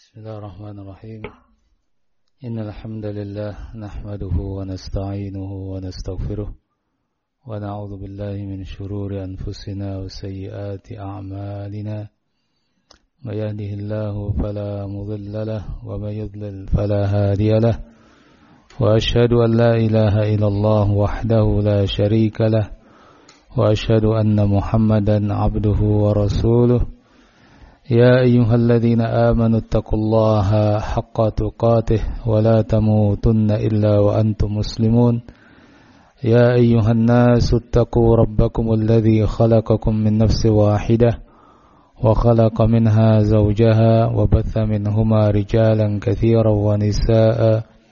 بسم الله الرحمن الرحيم إن الحمد لله نحمده ونستعينه ونستغفره ونعوذ بالله من شرور أنفسنا وسيئات أعمالنا من يهده الله فلا مضل له ومن يضلل فلا هادي له وأشهد أن لا إله إلا الله وحده لا شريك له وأشهد أن محمدا عبده ورسوله يا أيها الذين آمنوا اتقوا الله حق تقاته ولا تموتن إلا وأنتم مسلمون يا أيها الناس اتقوا ربكم الذي خلقكم من نفس واحدة وخلق منها زوجها وبث منهما رجالا كثيرا ونساء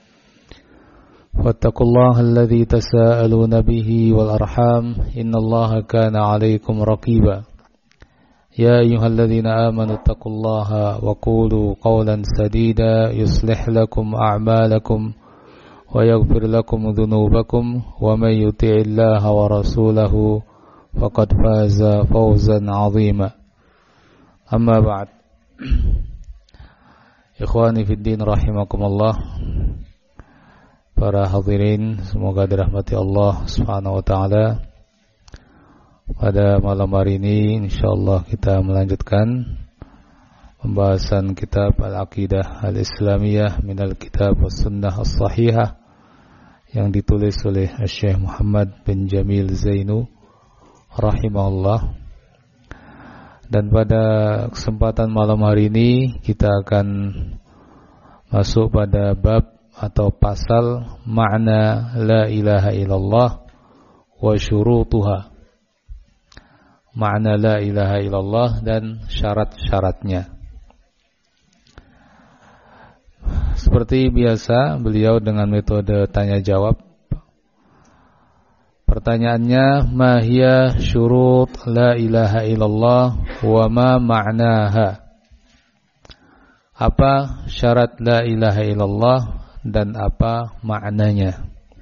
واتقوا الله الذي تساءلون به والأرحام إن الله كان عليكم رقيبا يا أيها الذين آمنوا اتقوا الله وقولوا قولا سديدا يصلح لكم أعمالكم ويغفر لكم ذنوبكم ومن يطع الله ورسوله فقد فاز فوزا عظيما أما بعد إخواني في الدين رحمكم الله. Para hadirin semoga dirahmati Allah Subhanahu wa taala. Pada malam hari ini insyaallah kita melanjutkan pembahasan kitab Al-Aqidah Al-Islamiyah minal Kitab Was-Sunnah As-Sahihah yang ditulis oleh Syekh Muhammad bin Jamil Zainu rahimahullah. Dan pada kesempatan malam hari ini kita akan masuk pada bab atau pasal makna la ilaha illallah wa syurutuha. Makna la ilaha illallah dan syarat-syaratnya. Seperti biasa beliau dengan metode tanya jawab. Pertanyaannya, ma hiya syurut la ilaha illallah wa ma ma'naha? Apa syarat la ilaha illallah dan apa maknanya?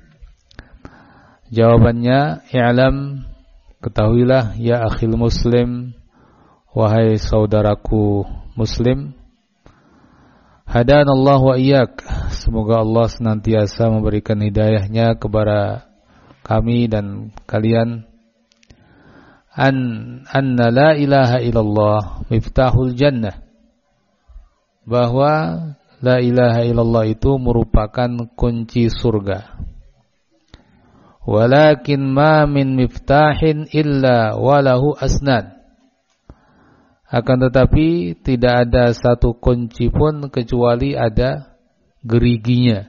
Jawabannya, i'lam, ketahuilah ya akhil muslim, wahai saudaraku muslim, hadanallah wa iyyak, semoga Allah senantiasa memberikan hidayahnya kepada kami dan kalian, anna la ilaha illallah miftahul jannah, bahwa la ilaha illallah itu merupakan kunci surga. Walakin ma min miftahin illa walahu asnan. Akan tetapi tidak ada satu kunci pun kecuali ada geriginya.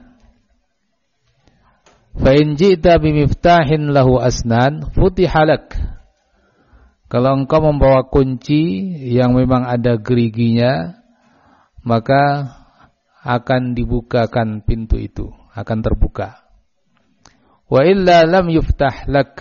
Fa in ji'ta bimiftahin lahu asnan futihalak. Kalau engkau membawa kunci yang memang ada geriginya, maka akan dibukakan pintu itu, akan terbuka. Wa illa lam yuftah lak.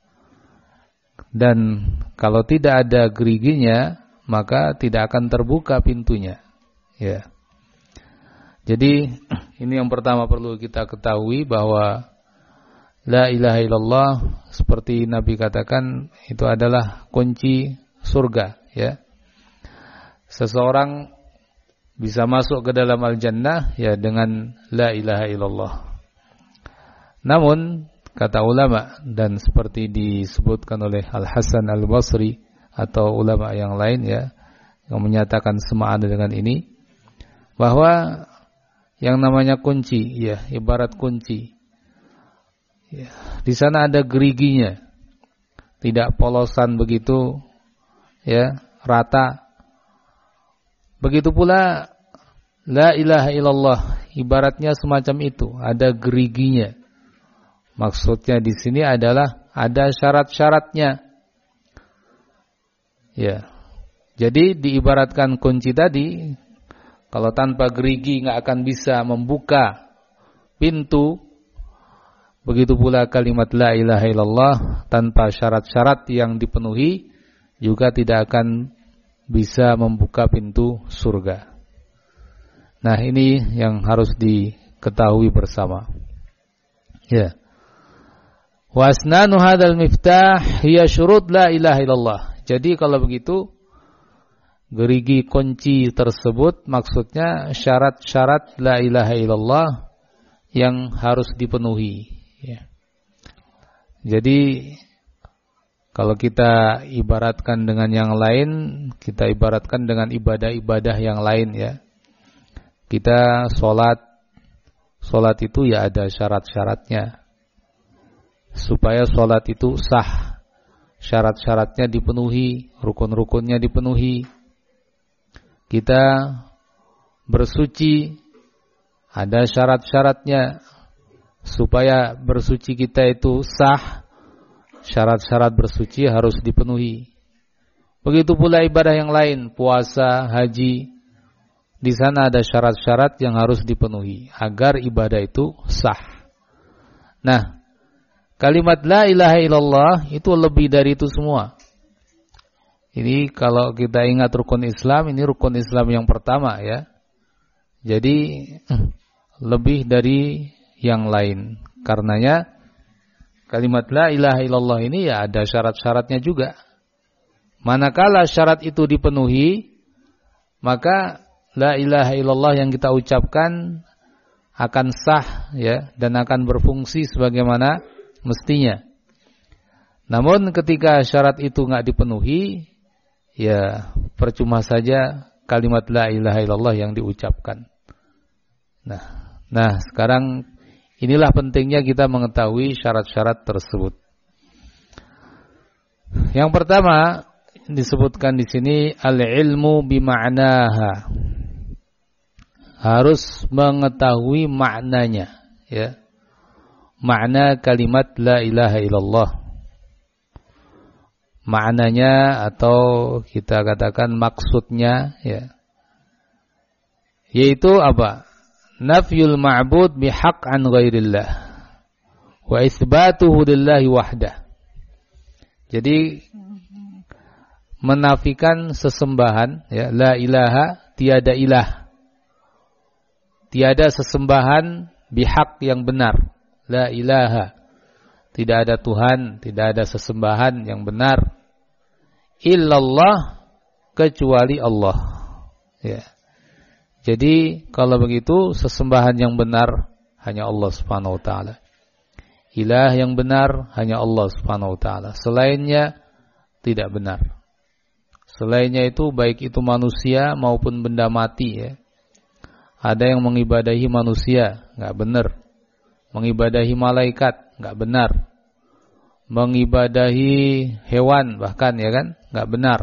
Dan kalau tidak ada geriginya, maka tidak akan terbuka pintunya. Ya. Jadi ini yang pertama perlu kita ketahui, bahwa la ilaha illallah seperti Nabi katakan itu adalah kunci surga, ya. Seseorang bisa masuk ke dalam al-jannah ya dengan la ilaha illallah. Namun kata ulama, dan seperti disebutkan oleh Al-Hasan Al-Basri atau ulama yang lain ya, yang menyatakan semakna dengan ini, bahwa yang namanya kunci ya, ibarat kunci ya, di sana ada geriginya, tidak polosan begitu ya, rata. Begitu pula la ilaha illallah, ibaratnya semacam itu, ada geriginya. Maksudnya di sini adalah ada syarat-syaratnya. Ya. Jadi diibaratkan kunci tadi, kalau tanpa gerigi enggak akan bisa membuka pintu. Begitu pula kalimat la ilaha illallah tanpa syarat-syarat yang dipenuhi juga tidak akan bisa membuka pintu surga. Nah, ini yang harus diketahui bersama. Ya. Wa asnanu hadzal miftah hiya syurut la ilaha illallah. Jadi kalau begitu gerigi kunci tersebut maksudnya syarat-syarat la ilaha illallah yang harus dipenuhi, ya. Jadi kalau kita ibaratkan dengan yang lain, kita ibaratkan dengan ibadah-ibadah yang lain, ya. Kita sholat itu ya ada syarat-syaratnya. Supaya sholat itu sah, syarat-syaratnya dipenuhi, rukun-rukunnya dipenuhi. Kita bersuci, ada syarat-syaratnya. Supaya bersuci kita itu sah, syarat-syarat bersuci harus dipenuhi. Begitu pula ibadah yang lain, puasa, haji. Di sana ada syarat-syarat yang harus dipenuhi agar ibadah itu sah. Nah, kalimat la ilaha illallah itu lebih dari itu semua. Ini kalau kita ingat rukun Islam, ini rukun Islam yang pertama, ya. Jadi lebih dari yang lain. Karenanya kalimat la ilaha illallah ini ya ada syarat-syaratnya juga. Manakala syarat itu dipenuhi, maka la ilaha illallah yang kita ucapkan akan sah, ya, dan akan berfungsi sebagaimana mestinya. Namun ketika syarat itu enggak dipenuhi, ya percuma saja kalimat la ilaha illallah yang diucapkan. Nah, sekarang inilah pentingnya kita mengetahui syarat-syarat tersebut. Yang pertama disebutkan di sini al-ilmu bima'naha. Harus mengetahui maknanya, ya. Makna kalimat la ilaha illallah. Maknanya atau kita katakan maksudnya, ya. Yaitu apa? Nafyul ma'bud bihaq an ghairillah wa itsbatuhu lillahi wahdah. Jadi menafikan sesembahan, ya, la ilaha, tiada ilah. Tiada sesembahan bihaq yang benar. La ilaha, tidak ada Tuhan, tidak ada sesembahan yang benar. Illallah, kecuali Allah, ya. Jadi kalau begitu sesembahan yang benar hanya Allah Subhanahu wa taala. Ilah yang benar hanya Allah Subhanahu wa taala. Selainnya tidak benar. Selainnya itu baik itu manusia maupun benda mati, ya. Ada yang mengibadahi manusia, enggak benar. Mengibadahi malaikat, enggak benar. Mengibadahi hewan bahkan, ya kan, enggak benar.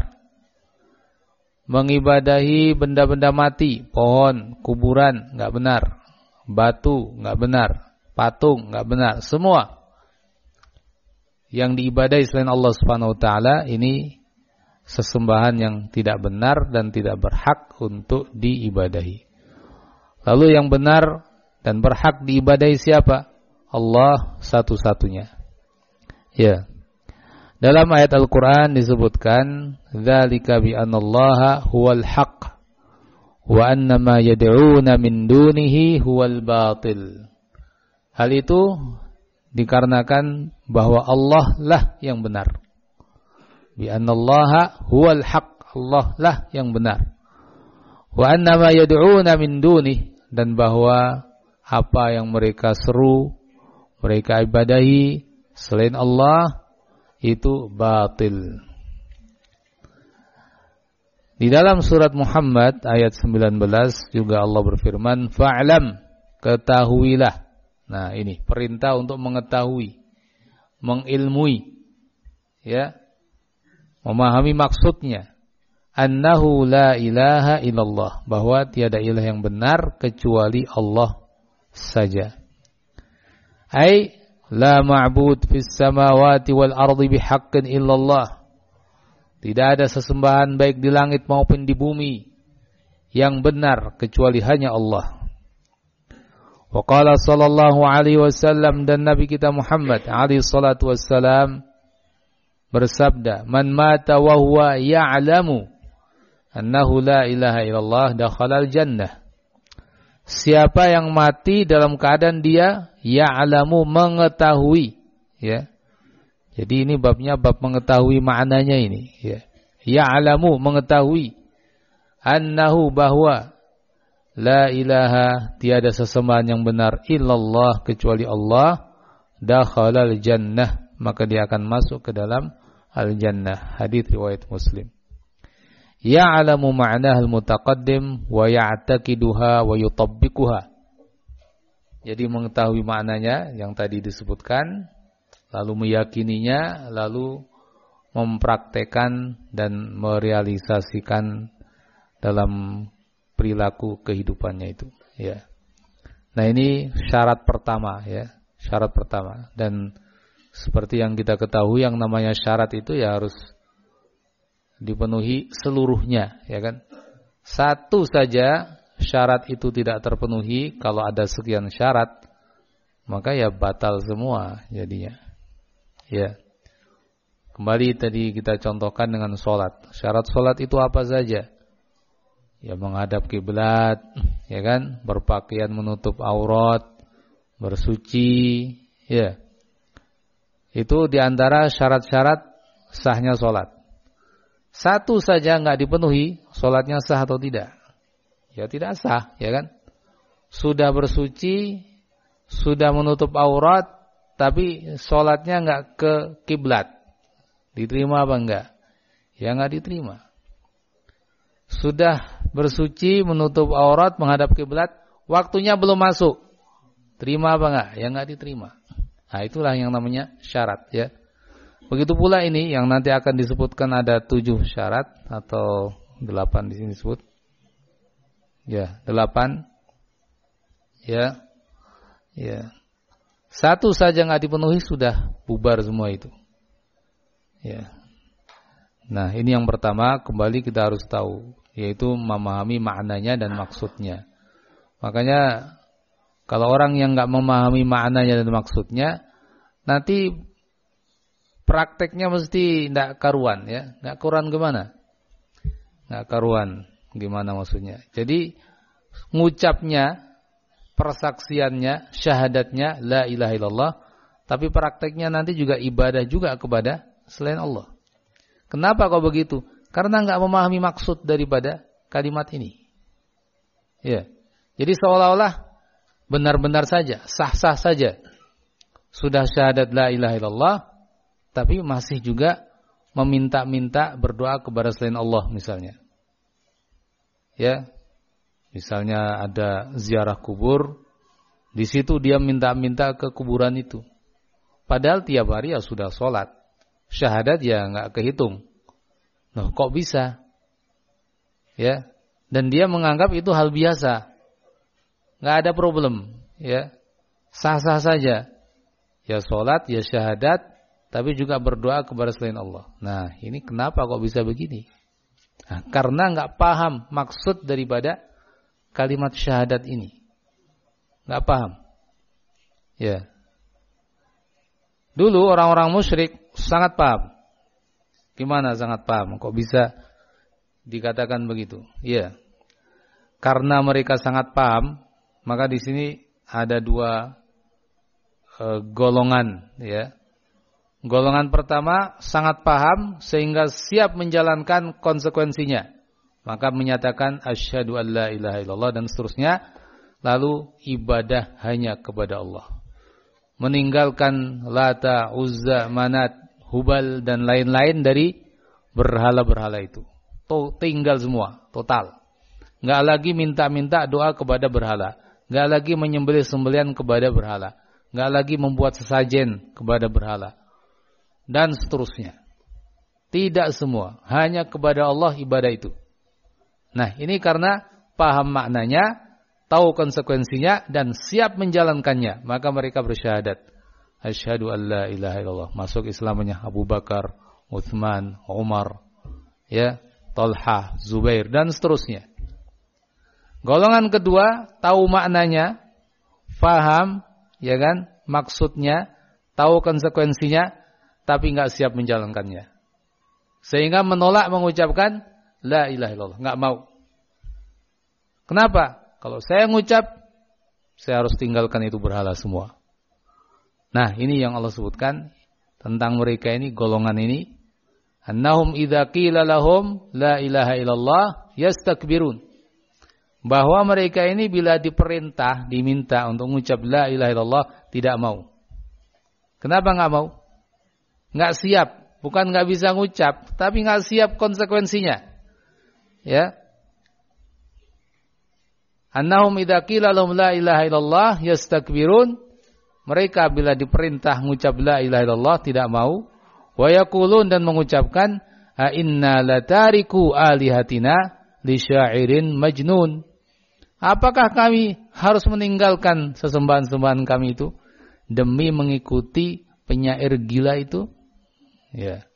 Mengibadahi benda-benda mati, pohon, kuburan, enggak benar. Batu, enggak benar. Patung, enggak benar. Semua yang diibadahi selain Allah Subhanahu wa taala ini sesembahan yang tidak benar dan tidak berhak untuk diibadahi. Lalu yang benar dan berhak diibadahi siapa? Allah satu-satunya. Ya. Dalam ayat Al-Quran disebutkan, dzalika bi annallaha huwal haqq wa annama yad'una min dunihi huwal batil. Hal itu dikarenakan bahwa Allah lah yang benar. Bi annallaha huwal haqq, Allah lah yang benar. Wa annama yad'una min dunihi, dan bahwa apa yang mereka seru, mereka ibadahi selain Allah itu batil. Di dalam surat Muhammad ayat 19 juga Allah berfirman, fa'lam, ketahuilah. Nah, ini perintah untuk mengetahui, mengilmui, ya, memahami maksudnya. Annahu la ilaha illallah, bahwa tiada ilah yang benar kecuali Allah saja. Ai la ma'bud fis samawati wal ardi bihaqqin illallah. Tidak ada sesembahan baik di langit maupun di bumi yang benar kecuali hanya Allah. Wa qala sallallahu alaihi wasallam, dan Nabi kita Muhammad alaihi salatu wassalam bersabda, man mata wa huwa ya'lamu annahu la ilaha illallah dakhalal jannah. Siapa yang mati dalam keadaan dia ya'lamu, mengetahui, ya. Jadi ini babnya bab mengetahui maknanya ini, ya. Ya'lamu, mengetahui annahu bahwa la ilaha tiada sesembahan yang benar illallah kecuali Allah, dakhalal jannah maka dia akan masuk ke dalam al-jannah. Hadits riwayat Muslim. Ya'lamu ma'naha al-mutaqaddim wa ya'taqiduha wa yutabbiquha. Jadi mengetahui maknanya yang tadi disebutkan, lalu meyakininya, lalu mempraktekkan dan merealisasikan dalam perilaku kehidupannya itu, ya. Nah, ini syarat pertama, ya. Syarat pertama. Dan seperti yang kita ketahui, yang namanya syarat itu ya harus dipenuhi seluruhnya, ya kan? Satu saja syarat itu tidak terpenuhi, kalau ada sekian syarat, maka ya batal semua jadinya. Ya. Kembali tadi kita contohkan dengan sholat. Syarat sholat itu apa saja? Ya menghadap kiblat, ya kan? Berpakaian menutup aurat, bersuci, ya. Itu diantara syarat-syarat sahnya sholat. Satu saja nggak dipenuhi, sholatnya sah atau tidak? Ya tidak sah, ya kan? Sudah bersuci, sudah menutup aurat, tapi sholatnya nggak ke kiblat, diterima apa enggak? Ya nggak diterima. Sudah bersuci, menutup aurat, menghadap kiblat, waktunya belum masuk, terima apa enggak? Ya nggak diterima. Nah, itulah yang namanya syarat, ya. Begitu pula ini yang nanti akan disebutkan ada 7 syarat atau 8 di sini disebut. Ya, 8. Ya. Ya. Satu saja nggak dipenuhi sudah bubar semua itu. Ya. Nah, ini yang pertama, kembali kita harus tahu, yaitu memahami maknanya dan maksudnya. Makanya kalau orang yang nggak memahami maknanya dan maksudnya, nanti prakteknya mesti tidak karuan, ya. Nggak karuan gimana? Nggak karuan gimana maksudnya? Jadi ngucapnya, persaksiannya, syahadatnya la ilaha illallah, tapi prakteknya nanti juga ibadah juga kepada selain Allah. Kenapa kok begitu? Karena nggak memahami maksud daripada kalimat ini. Ya. Jadi seolah-olah benar-benar saja, sah-sah saja. Sudah syahadat la ilaha illallah, tapi masih juga meminta-minta berdoa kepada selain Allah misalnya. Ya. Misalnya ada ziarah kubur, di situ dia minta-minta ke kuburan itu. Padahal tiap hari ya sudah sholat, syahadat ya nggak kehitung. Loh, kok bisa? Ya, dan dia menganggap itu hal biasa, nggak ada problem, ya, sah-sah saja. Ya sholat, ya syahadat, tapi juga berdoa kepada selain Allah. Nah, ini kenapa kok bisa begini? Nah, karena nggak paham maksud daripada kalimat syahadat ini, nggak paham. Ya. Dulu orang-orang musyrik sangat paham. Gimana sangat paham? Kok bisa dikatakan begitu? Ya. Karena mereka sangat paham, maka di sini ada 2 golongan, ya. Golongan pertama sangat paham sehingga siap menjalankan konsekuensinya. Maka menyatakan asyhadu an la ilaha illallah dan seterusnya, lalu ibadah hanya kepada Allah. Meninggalkan Lata, Uzza, Manat, Hubal dan lain-lain dari berhala-berhala itu. Tinggal semua, total. Enggak lagi minta-minta doa kepada berhala, enggak lagi menyembelih sembelihan kepada berhala, enggak lagi membuat sesajen kepada berhala dan seterusnya. Tidak semua, hanya kepada Allah ibadah itu. Nah, ini karena paham maknanya, tahu konsekuensinya dan siap menjalankannya, maka mereka bersyahadat asyhadu an la ilaha illallah. Masuk Islamnya Abu Bakar, Utsman, Umar, ya, Talha, Zubair dan seterusnya. Golongan kedua tahu maknanya, paham, ya kan, maksudnya, tahu konsekuensinya, tapi enggak siap menjalankannya. Sehingga menolak mengucapkan la ilaha illallah, enggak mau. Kenapa? Kalau saya ngucap, saya harus tinggalkan itu berhala semua. Nah, ini yang Allah sebutkan tentang mereka ini, golongan ini Annahum idza qila lahum la ilaha illallah yastakbirun. Bahwa mereka ini bila diperintah, diminta untuk mengucap la ilaha illallah tidak mau. Kenapa enggak mau? Enggak siap, bukan enggak bisa ngucap, tapi enggak siap konsekuensinya. Ya. Annahum idza qila lahum la ilaha illallah yastakbirun. Mereka bila diperintah mengucap la ilaha illallah tidak mau. Wa yaqulun, dan mengucapkan a inna latariku alihatina li syairin majnun. Apakah kami harus meninggalkan sesembahan-sembahan kami itu demi mengikuti penyair gila itu? Ya.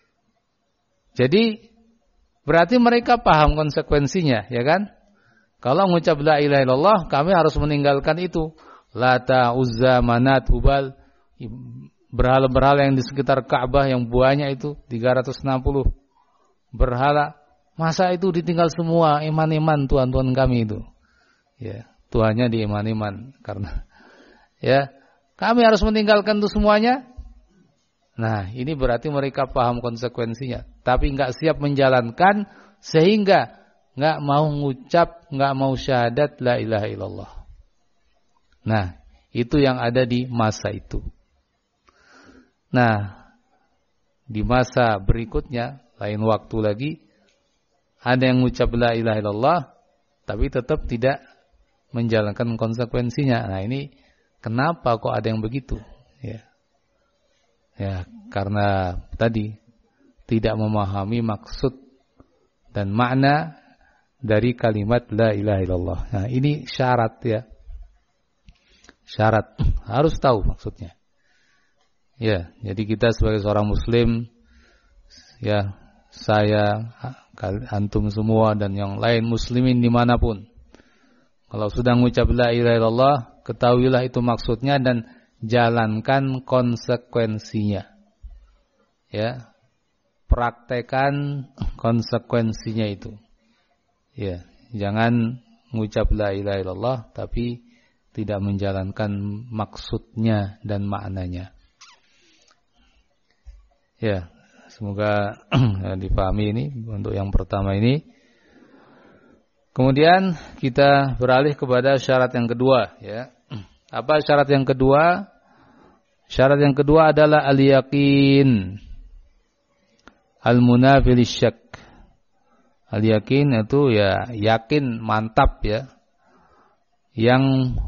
Jadi berarti mereka paham konsekuensinya, ya kan? Kalau mengucap la ilaha illallah, kami harus meninggalkan itu. Lata, Uzza, Manat, Hubal, berhala-berhala yang di sekitar Ka'bah yang banyak itu 360 berhala. Masa itu ditinggal semua, iman-iman Tuhan-Tuhan kami itu. Ya, Tuhannya di iman-iman karena ya, kami harus meninggalkan itu semuanya. Nah, ini berarti mereka paham konsekuensinya, tapi enggak siap menjalankan sehingga enggak mau mengucap, enggak mau syahadat la ilaha illallah. Nah, itu yang ada di masa itu. Nah, di masa berikutnya, lain waktu lagi, ada yang mengucap la ilaha illallah, tapi tetap tidak menjalankan konsekuensinya. Nah, ini kenapa kok ada yang begitu? Ya, ya, karena tadi tidak memahami maksud dan makna dari kalimat la ilaha illallah. Nah, ini syarat ya. Syarat harus tahu maksudnya. Ya, jadi kita sebagai seorang muslim, ya, saya, antum semua dan yang lain muslimin dimanapun, kalau sudah mengucap la ilaha illallah, ketahuilah itu maksudnya dan jalankan konsekuensinya. Ya, praktekan konsekuensinya itu. Ya, jangan mengucap la ilaha illallah tapi tidak menjalankan maksudnya dan maknanya. Ya, semoga dipahami ini untuk yang pertama ini. Kemudian kita beralih kepada syarat yang kedua, ya. Apa syarat yang kedua? Syarat yang kedua adalah al-yaqin. Al-munafi lisyak. Al-yaqin itu ya yakin, mantap ya. Yang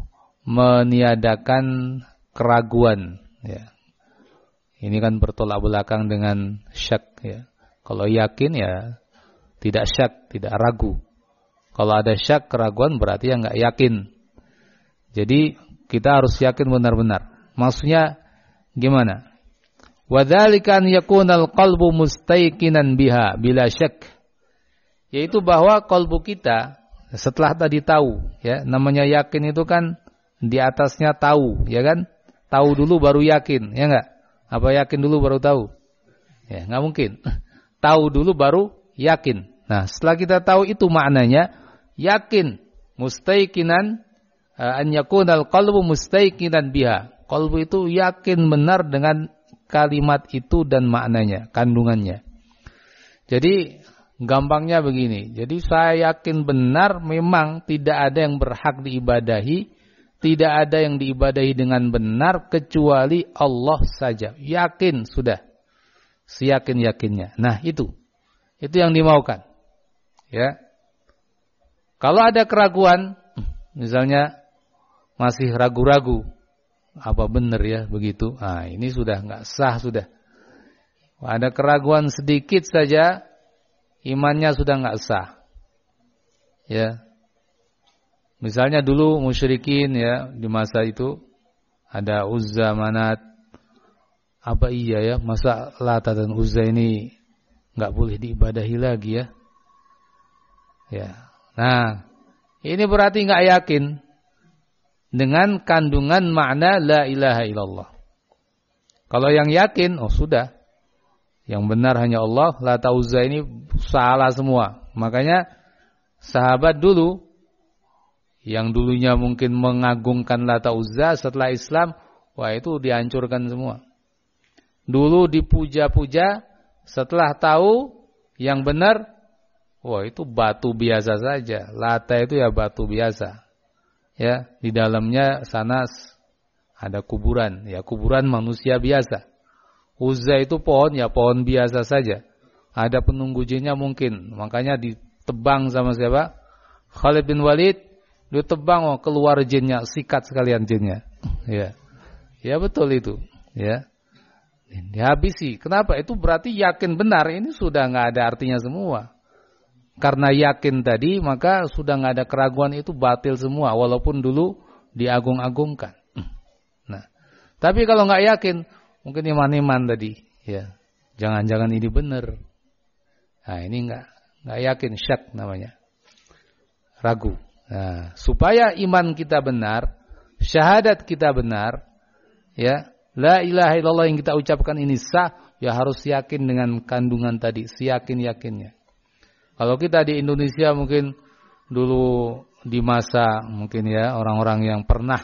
meniadakan keraguan, ya. Ini kan bertolak belakang dengan syak, ya. Kalau yakin ya tidak syak, tidak ragu. Kalau ada syak, keraguan berarti ya enggak yakin. Jadi kita harus yakin benar-benar. Maksudnya gimana? Wa dzalika an yakunal qalbu mustayqinan biha bila syak. Yaitu bahwa kalbu kita setelah tadi tahu, ya, namanya yakin itu kan di atasnya tahu, ya kan? Tahu dulu baru yakin, ya enggak? Apa yakin dulu baru tahu? Ya, enggak mungkin. Tahu dulu baru yakin. Nah, setelah kita tahu itu maknanya yakin, mustaiqinan, an yakunal qalbu mustaiqinan biha. Qalbu itu yakin benar dengan kalimat itu dan maknanya, kandungannya. Jadi gampangnya begini. Jadi saya yakin benar memang tidak ada yang berhak diibadahi, tidak ada yang diibadahi dengan benar kecuali Allah saja. Yakin sudah. Seyakin-yakinnya. Nah, itu yang dimaukan. Ya. Kalau ada keraguan, misalnya masih ragu-ragu, apa benar ya begitu? Nah, ini sudah enggak sah sudah. Ada keraguan sedikit saja, imannya sudah enggak sah. Ya. Misalnya dulu musyrikin ya di masa itu ada Uzza, Manat. Apa iya ya? Masa Lata dan Uzza ini enggak boleh diibadahi lagi ya? Ya. Nah, ini berarti enggak yakin dengan kandungan makna la ilaha illallah. Kalau yang yakin, oh sudah. Yang benar hanya Allah, Lata Uzza ini salah semua. Makanya sahabat dulu yang dulunya mungkin mengagungkan Lata Uzza setelah Islam, wah itu dihancurkan semua. Dulu dipuja-puja, Setelah tahu yang benar, wah itu batu biasa saja. Lata itu ya batu biasa. Ya, di dalamnya sana ada kuburan, ya kuburan manusia biasa. Uzza itu pohon, ya pohon biasa saja. Ada penunggu jinnya mungkin, makanya ditebang sama siapa? Khalid bin Walid, ditebang, keluar jinnya, sikat sekalian jinnya. Ya, ya betul itu. Ya, dihabisi. Kenapa? Itu berarti yakin benar. Ini sudah nggak ada artinya semua. Karena yakin tadi, maka sudah nggak ada keraguan, itu batil semua, walaupun dulu diagung-agungkan. Nah, tapi kalau nggak yakin, mungkin iman-iman tadi, ya, jangan-jangan ini benar. Nah, ini nggak yakin, syak namanya, ragu. Nah, supaya iman kita benar, syahadat kita benar, ya, la ilaha illallah yang kita ucapkan ini sah, ya harus yakin dengan kandungan tadi, seyakin-yakinnya. Kalau kita di Indonesia mungkin dulu di masa mungkin ya orang-orang yang pernah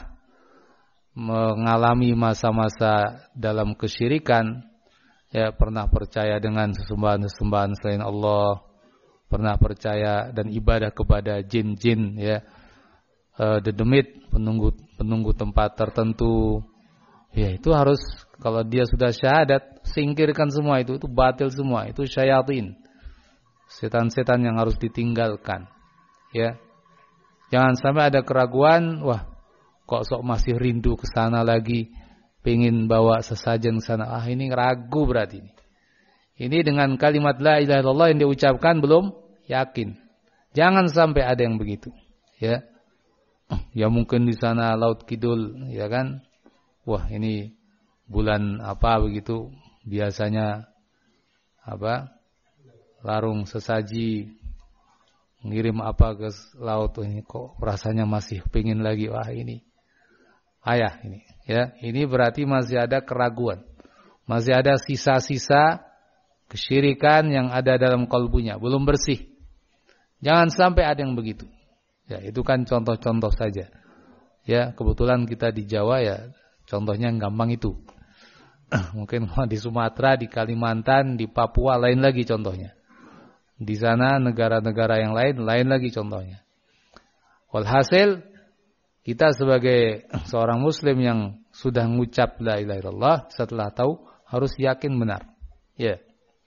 mengalami masa-masa dalam kesyirikan, ya pernah percaya dengan sesembahan-sesembahan selain Allah, pernah percaya dan ibadah kepada jin-jin, ya dedemit, penunggu tempat tertentu, ya itu harus, kalau dia sudah syahadat, singkirkan semua itu batil semua, itu syayatin. Setan-setan yang harus ditinggalkan, ya. Jangan sampai ada keraguan, wah, kok sok masih rindu ke sana lagi, pengen bawa sesajen ke sana. Ah, ini ragu berarti ini. Ini dengan kalimat la ilaha illallah yang diucapkan belum yakin. Jangan sampai ada yang begitu, ya. Ya mungkin di sana laut kidul, ya kan? Wah, ini bulan apa begitu, biasanya apa? Larung sesaji, ngirim apa ke laut, ini kok rasanya masih pingin lagi, wah ini ayah ini, ya ini berarti masih ada keraguan, masih ada sisa-sisa kesyirikan yang ada dalam kalbunya, belum bersih. Jangan sampai ada yang begitu, ya itu kan contoh-contoh saja, ya kebetulan kita di Jawa, ya contohnya gampang itu. Mungkin di Sumatera, di Kalimantan, di Papua lain lagi contohnya. Di sana negara-negara yang lain lagi contohnya. Walhasil kita sebagai seorang muslim yang sudah mengucap la ilaha illallah, setelah tahu harus yakin benar. Ya.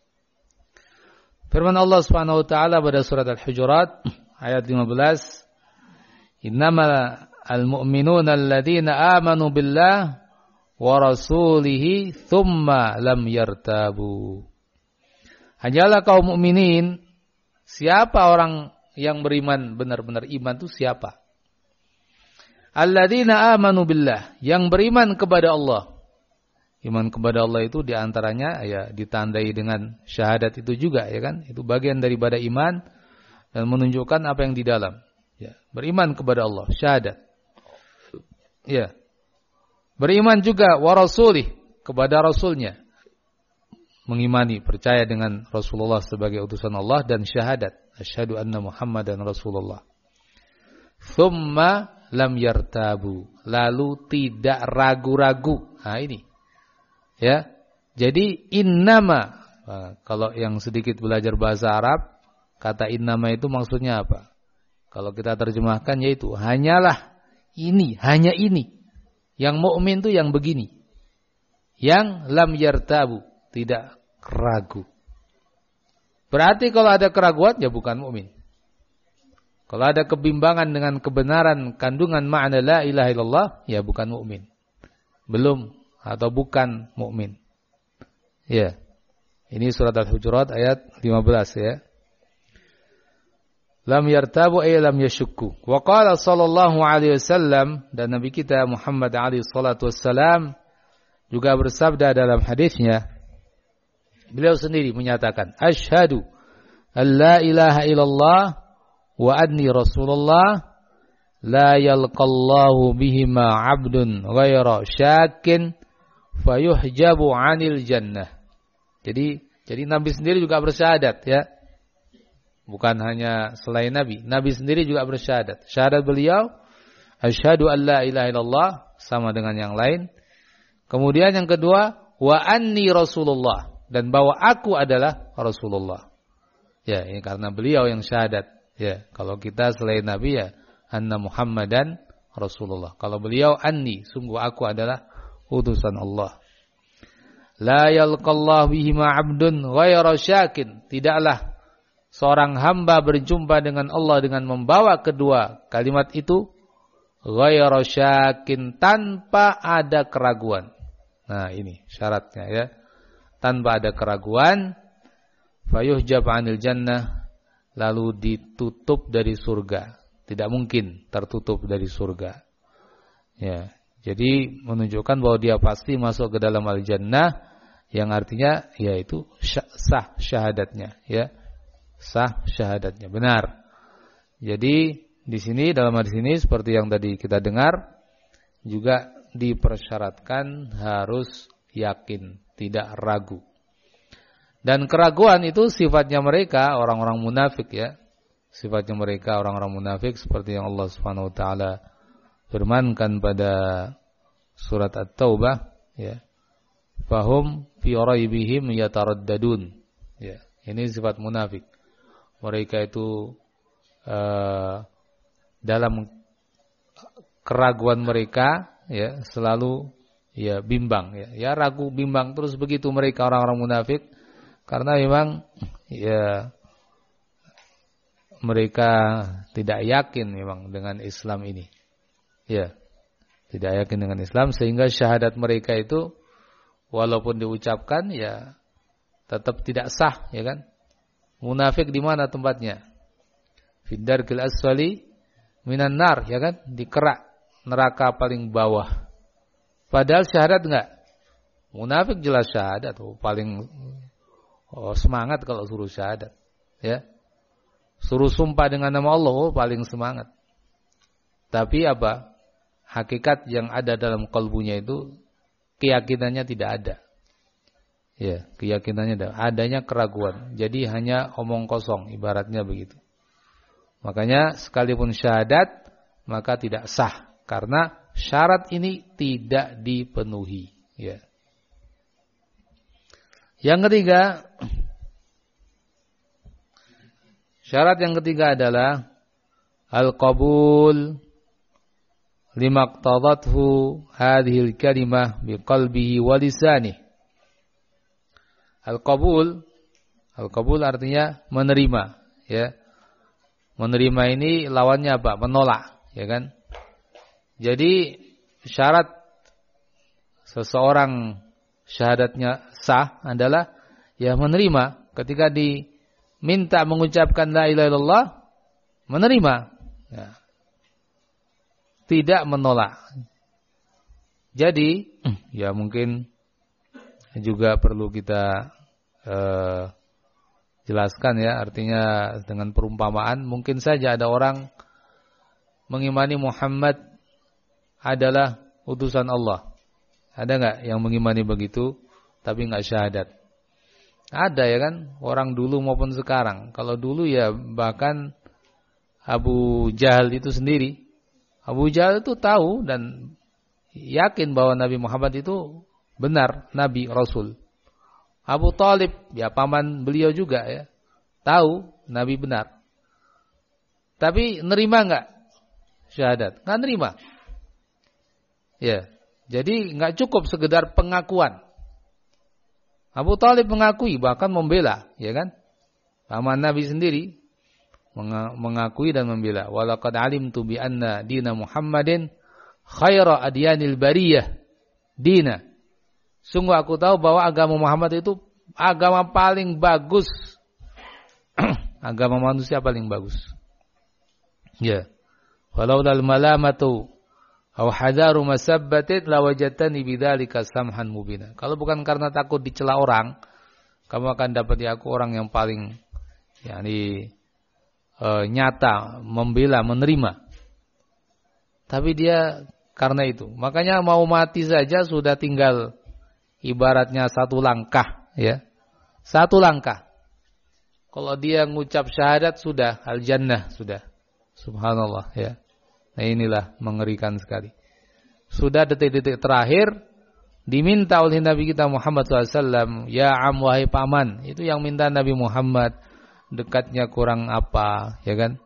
Firman Allah Subhanahu wa taala pada surat Al-Hujurat ayat 15, "Innamal al-mu'minuna alladziina aamanu billah wa rasulihi tsumma lam yartabu." Hanyalah kaum mukminin. Siapa orang yang beriman, benar-benar iman itu siapa? Alladzina amanu billah, yang beriman kepada Allah. Iman kepada Allah itu diantaranya ya ditandai dengan syahadat itu juga, ya kan? Itu bagian daripada iman dan menunjukkan apa yang di dalam. Ya, beriman kepada Allah, syahadat. Ya. Beriman juga wa rasulih, kepada rasulnya. Mengimani, percaya dengan Rasulullah sebagai utusan Allah dan syahadat, asyhadu anna Muhammadan Rasulullah. Tsumma lam yartabu, lalu tidak ragu-ragu. Nah ini. Ya. Jadi innama, kalau yang sedikit belajar bahasa Arab, kata innama itu maksudnya apa? Kalau kita terjemahkan yaitu hanyalah ini, hanya ini. Yang mukmin itu yang begini. Yang lam yartabu, tidak ragu. Berarti kalau ada keraguan ya bukan mukmin. Kalau ada kebimbangan dengan kebenaran kandungan makna la ilaha illallah ya bukan mukmin. Belum atau bukan mukmin. Ya. Ini surat Al-Hujurat ayat 15 ya. Lam yartabu ay lam yashukku. Wa qala sallallahu alaihi wasallam, dan Nabi kita Muhammad alaihi salatu wassalam juga bersabda dalam hadisnya. Beliau sendiri menyatakan, asyhadu an la ilaha illallah wa anni rasulullah la yalqallahu bihima 'abdun ghaira syakin fayuhjabu 'anil jannah. Jadi Nabi sendiri juga bersyahadat ya. Bukan hanya selain Nabi, Nabi sendiri juga bersyahadat. Syahadat beliau asyhadu an la ilaha illallah sama dengan yang lain. Kemudian yang kedua wa anni rasulullah. dan bahwa aku adalah Rasulullah. Ya, ini karena beliau yang syahadat. Ya, kalau kita selain Nabi ya anna Muhammadan Rasulullah. Kalau beliau anni, sungguh aku adalah utusan Allah. La yalqallahu bihima 'abdun ghayra syakin. Tidaklah seorang hamba berjumpa dengan Allah dengan membawa kedua kalimat itu ghayra syakin, tanpa ada keraguan. Nah, ini syaratnya ya. Tanpa ada keraguan, fayuhjab 'anil jannah, lalu ditutup dari surga. Tidak mungkin tertutup dari surga. Ya, jadi menunjukkan bahwa dia pasti masuk ke dalam al-jannah, yang artinya yaitu sah syahadatnya, ya. Sah syahadatnya, benar. Jadi di sini, dalam hadis ini seperti yang tadi kita dengar, juga dipersyaratkan harus yakin, tidak ragu. Dan keraguan itu sifatnya mereka orang-orang munafik, ya. Sifatnya mereka orang-orang munafik seperti yang Allah Subhanahu wa taala firmankan pada surat At-Taubah, ya. Fahum fi raibihim yataraddadun. Ya, ini sifat munafik. Mereka itu dalam keraguan mereka, ya, selalu ya bimbang, ya. Ya, ragu, bimbang terus begitu mereka orang-orang munafik, karena memang ya mereka tidak yakin memang dengan Islam ini. Ya, tidak yakin dengan Islam, sehingga syahadat mereka itu walaupun diucapkan ya tetap tidak sah, ya kan? Munafik di mana tempatnya? Fiddarkil asfali minan nar, ya kan? Di kerak neraka paling bawah. Padahal syahadat enggak? Munafik jelas syahadat, paling semangat kalau suruh syahadat, ya. Suruh sumpah dengan nama Allah, paling semangat. Tapi apa? Hakikat yang ada dalam kalbunya itu keyakinannya tidak ada. Ya, keyakinannya ada. Adanya keraguan. Jadi hanya omong kosong, ibaratnya begitu. Makanya sekalipun syahadat, maka tidak sah. Karena syarat ini tidak dipenuhi. Ya. Yang ketiga, syarat yang ketiga adalah al-qabul limaqtadathu hadhil kalimah biqalbihi wa lisanihi. Al-qabul artinya menerima, ya. Menerima ini lawannya apa? Menolak, ya kan? Jadi syarat seseorang syahadatnya sah adalah ya menerima. Ketika diminta mengucapkan la ilaha illallah, menerima, ya. Tidak menolak. Jadi ya mungkin juga perlu kita jelaskan, ya. Artinya dengan perumpamaan, mungkin saja ada orang mengimani Muhammad adalah utusan Allah. Ada enggak yang mengimani begitu tapi enggak syahadat? Ada, ya kan? Orang dulu maupun sekarang. Kalau dulu ya bahkan Abu Jahal itu sendiri. Abu Jahal itu tahu dan yakin bahwa Nabi Muhammad itu benar Nabi Rasul. Abu Talib, ya paman beliau juga, ya, tahu Nabi benar. Tapi nerima enggak syahadat? Enggak nerima. Ya, jadi enggak cukup sekedar pengakuan. Abu Talib mengakui, bahkan membela, ya kan? Paman Nabi sendiri mengakui dan membela. Walaqad alimtu bi anna dina Muhammadin khaira adyanil bariyah dina. Sungguh aku tahu bahwa agama Muhammad itu agama paling bagus. Agama manusia paling bagus. Ya. Walaulal malamatu aw hadaru masabbatin lawajadtani bidzalika samhan mubina. Kalau bukan karena takut dicela orang, kamu akan dapat aku orang yang paling nyata, membela, menerima. Tapi dia karena itu, makanya mau mati saja sudah tinggal ibaratnya satu langkah, ya. Satu langkah. Kalau dia ngucap syahadat sudah al-jannah sudah. Subhanallah, ya. Nah, inilah mengerikan sekali. Sudah detik-detik terakhir Diminta oleh Nabi kita Muhammad SAW, ya am wahai paman. Itu yang minta Nabi Muhammad. Dekatnya kurang apa, ya kan?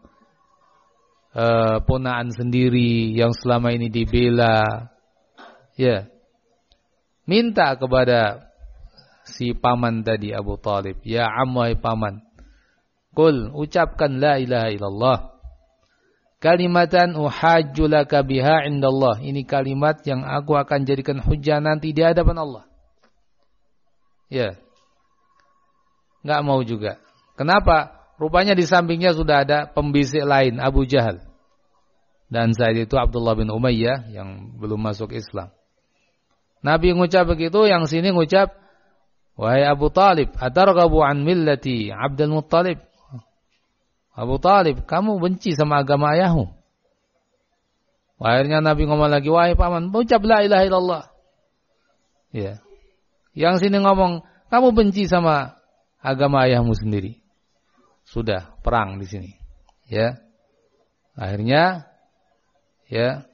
Ponaan sendiri yang selama ini dibela, ya, minta kepada si paman tadi Abu Talib, ya am wahai paman, qul, ucapkan la ilaha illallah, kalimatan uhajju laka biha indallah, ini kalimat yang aku akan jadikan hujjah nanti di hadapan Allah. Ya, nggak mau juga. Kenapa? Rupanya di sampingnya sudah ada pembisik lain, Abu Jahal. Dan saat itu Abdullah bin Umayyah yang belum masuk Islam. Nabi ngucap begitu, yang sini ngucap, wahai Abu Talib, atarghabu an millati Abdul Muttalib. Abu Talib, kamu benci sama agama ayahmu. Akhirnya Nabi ngomong lagi, wahai paman, ucap la ilaha illallah. Ya. Yang sini ngomong, kamu benci sama agama ayahmu sendiri. Sudah perang di sini, ya. Akhirnya, ya,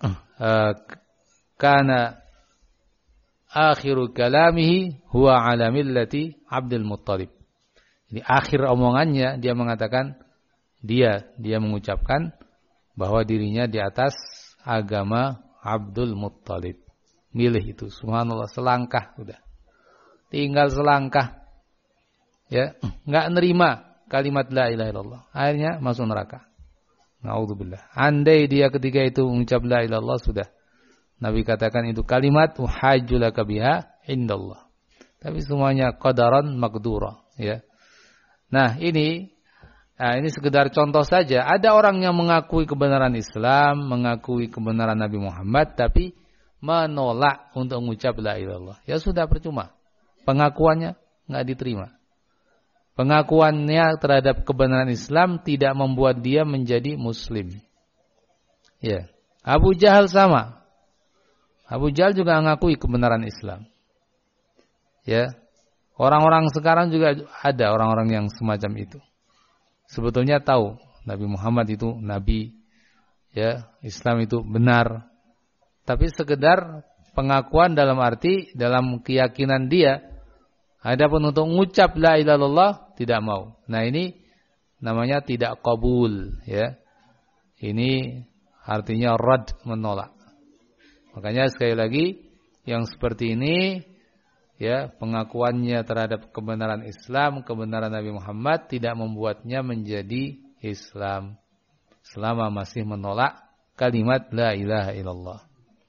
kana akhiru kalamihi huwa ala millati Abdul Muttalib. Jadi akhir omongannya dia mengatakan, dia mengucapkan bahwa dirinya di atas agama Abdul Muttalib. Milih itu, subhanallah, selangkah sudah. Tinggal selangkah, ya, enggak nerima kalimat la ilaha illallah. Akhirnya masuk neraka. Na'udzubillah. Andai dia ketika itu mengucap la ilaha illallah, sudah. Nabi katakan itu kalimat uhajju laka biha indallah. Tapi semuanya qadaran maqdura, ya. Nah, ini sekedar contoh saja. Ada orang yang mengakui kebenaran Islam, mengakui kebenaran Nabi Muhammad, tapi menolak untuk mengucap la ilaha illallah. Ya sudah, percuma. Pengakuannya enggak diterima. Pengakuannya terhadap kebenaran Islam tidak membuat dia menjadi muslim. Ya. Abu Jahal sama. Abu Jahal juga mengakui kebenaran Islam. Ya. Orang-orang sekarang juga ada orang-orang yang semacam itu. Sebetulnya tahu Nabi Muhammad itu nabi, ya, Islam itu benar. Tapi sekedar pengakuan dalam arti dalam keyakinan dia. Adapun untuk mengucap la ilaha illallah tidak mau. Nah, ini namanya tidak qabul, ya. Ini artinya rad, menolak. Makanya sekali lagi yang seperti ini, ya, pengakuannya terhadap kebenaran Islam, kebenaran Nabi Muhammad tidak membuatnya menjadi Islam selama masih menolak kalimat la ilaha illallah.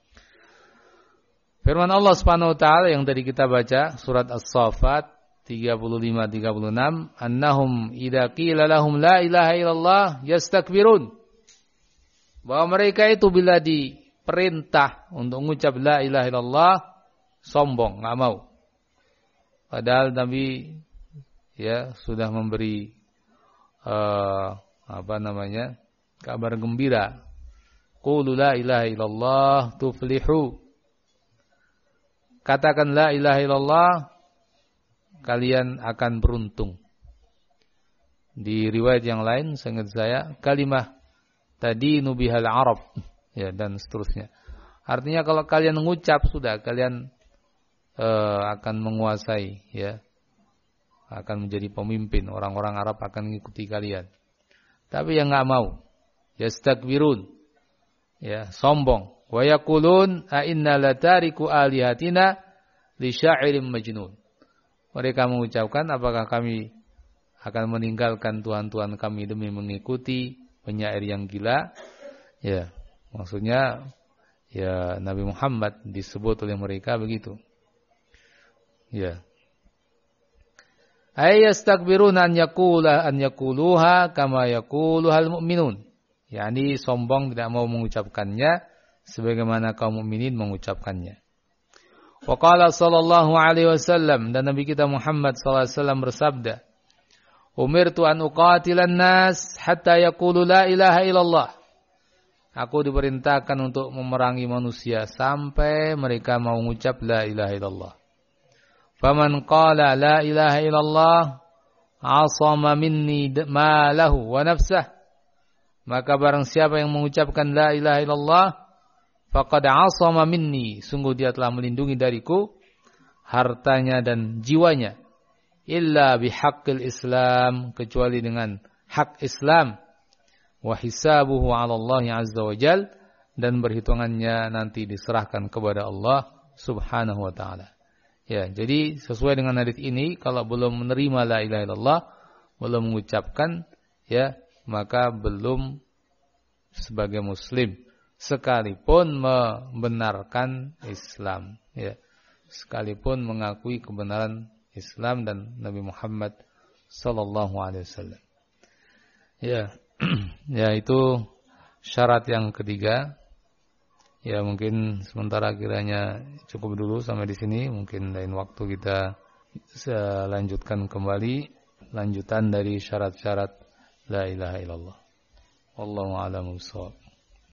Firman Allah Subhanahu wa taala yang tadi kita baca surat As-Saffat 35-36, annahum idza qila lahum la ilaha illallah yastakbirun. Bahwa mereka itu bila diperintah untuk mengucap la ilaha illallah sombong, enggak mau. Padahal Nabi, ya, sudah memberi kabar gembira. Qulu la ilaha illallah tuflihu. Katakan la ilaha illallah, kalian akan beruntung. Di riwayat yang lain, seingat saya, kalimah tadinu bihal Arab, ya, dan seterusnya. Artinya kalau kalian mengucap, sudah kalian akan menguasai, ya, akan menjadi pemimpin. Orang-orang Arab akan mengikuti kalian. Tapi yang enggak mau, yastakbirun, ya, sombong. Wa yaqulun a inna latariku alihatina li sya'irin majnun. Mereka mengucapkan, apakah kami akan meninggalkan tuhan-tuhan kami demi mengikuti penyair yang gila? Ya, maksudnya, ya, Nabi Muhammad disebut oleh mereka begitu. Ya. Ayastakbiruna an yaquluha kama yaquluhal mu'minun. Yani sombong, tidak mau mengucapkannya sebagaimana kaum mukminin mengucapkannya. Wa qala sallallahu alaihi wasallam, dan Nabi kita Muhammad sallallahu alaihi wasallam bersabda, umirtu an uqatilan nas hatta yaqulu la ilaha illallah. Aku diperintahkan untuk memerangi manusia sampai mereka mau mengucap la ilaha illallah. Faman qala la ilaha illallah asama minni malahu wa nafsah. Maka barang siapa yang mengucapkan la ilaha illallah, faqad asama minni, sungguh dia telah melindungi dariku hartanya dan jiwanya illa bihaqqil Islam, kecuali dengan hak Islam, wa hisabuhu 'ala Allah azza wa jal, dan berhitungannya nanti diserahkan kepada Allah Subhanahu wa taala. Ya, jadi sesuai dengan hadis ini, kalau belum menerima la ilaha illallah, belum mengucapkan, ya, maka belum sebagai muslim sekalipun membenarkan Islam, ya. Sekalipun mengakui kebenaran Islam dan Nabi Muhammad sallallahu alaihi wasallam. Ya. Ya, itu syarat yang ketiga. Ya, mungkin sementara kiranya cukup dulu sampai di sini. Mungkin lain waktu kita lanjutkan kembali lanjutan dari syarat-syarat la ilaha illallah. Wallahu a'lam bishawab.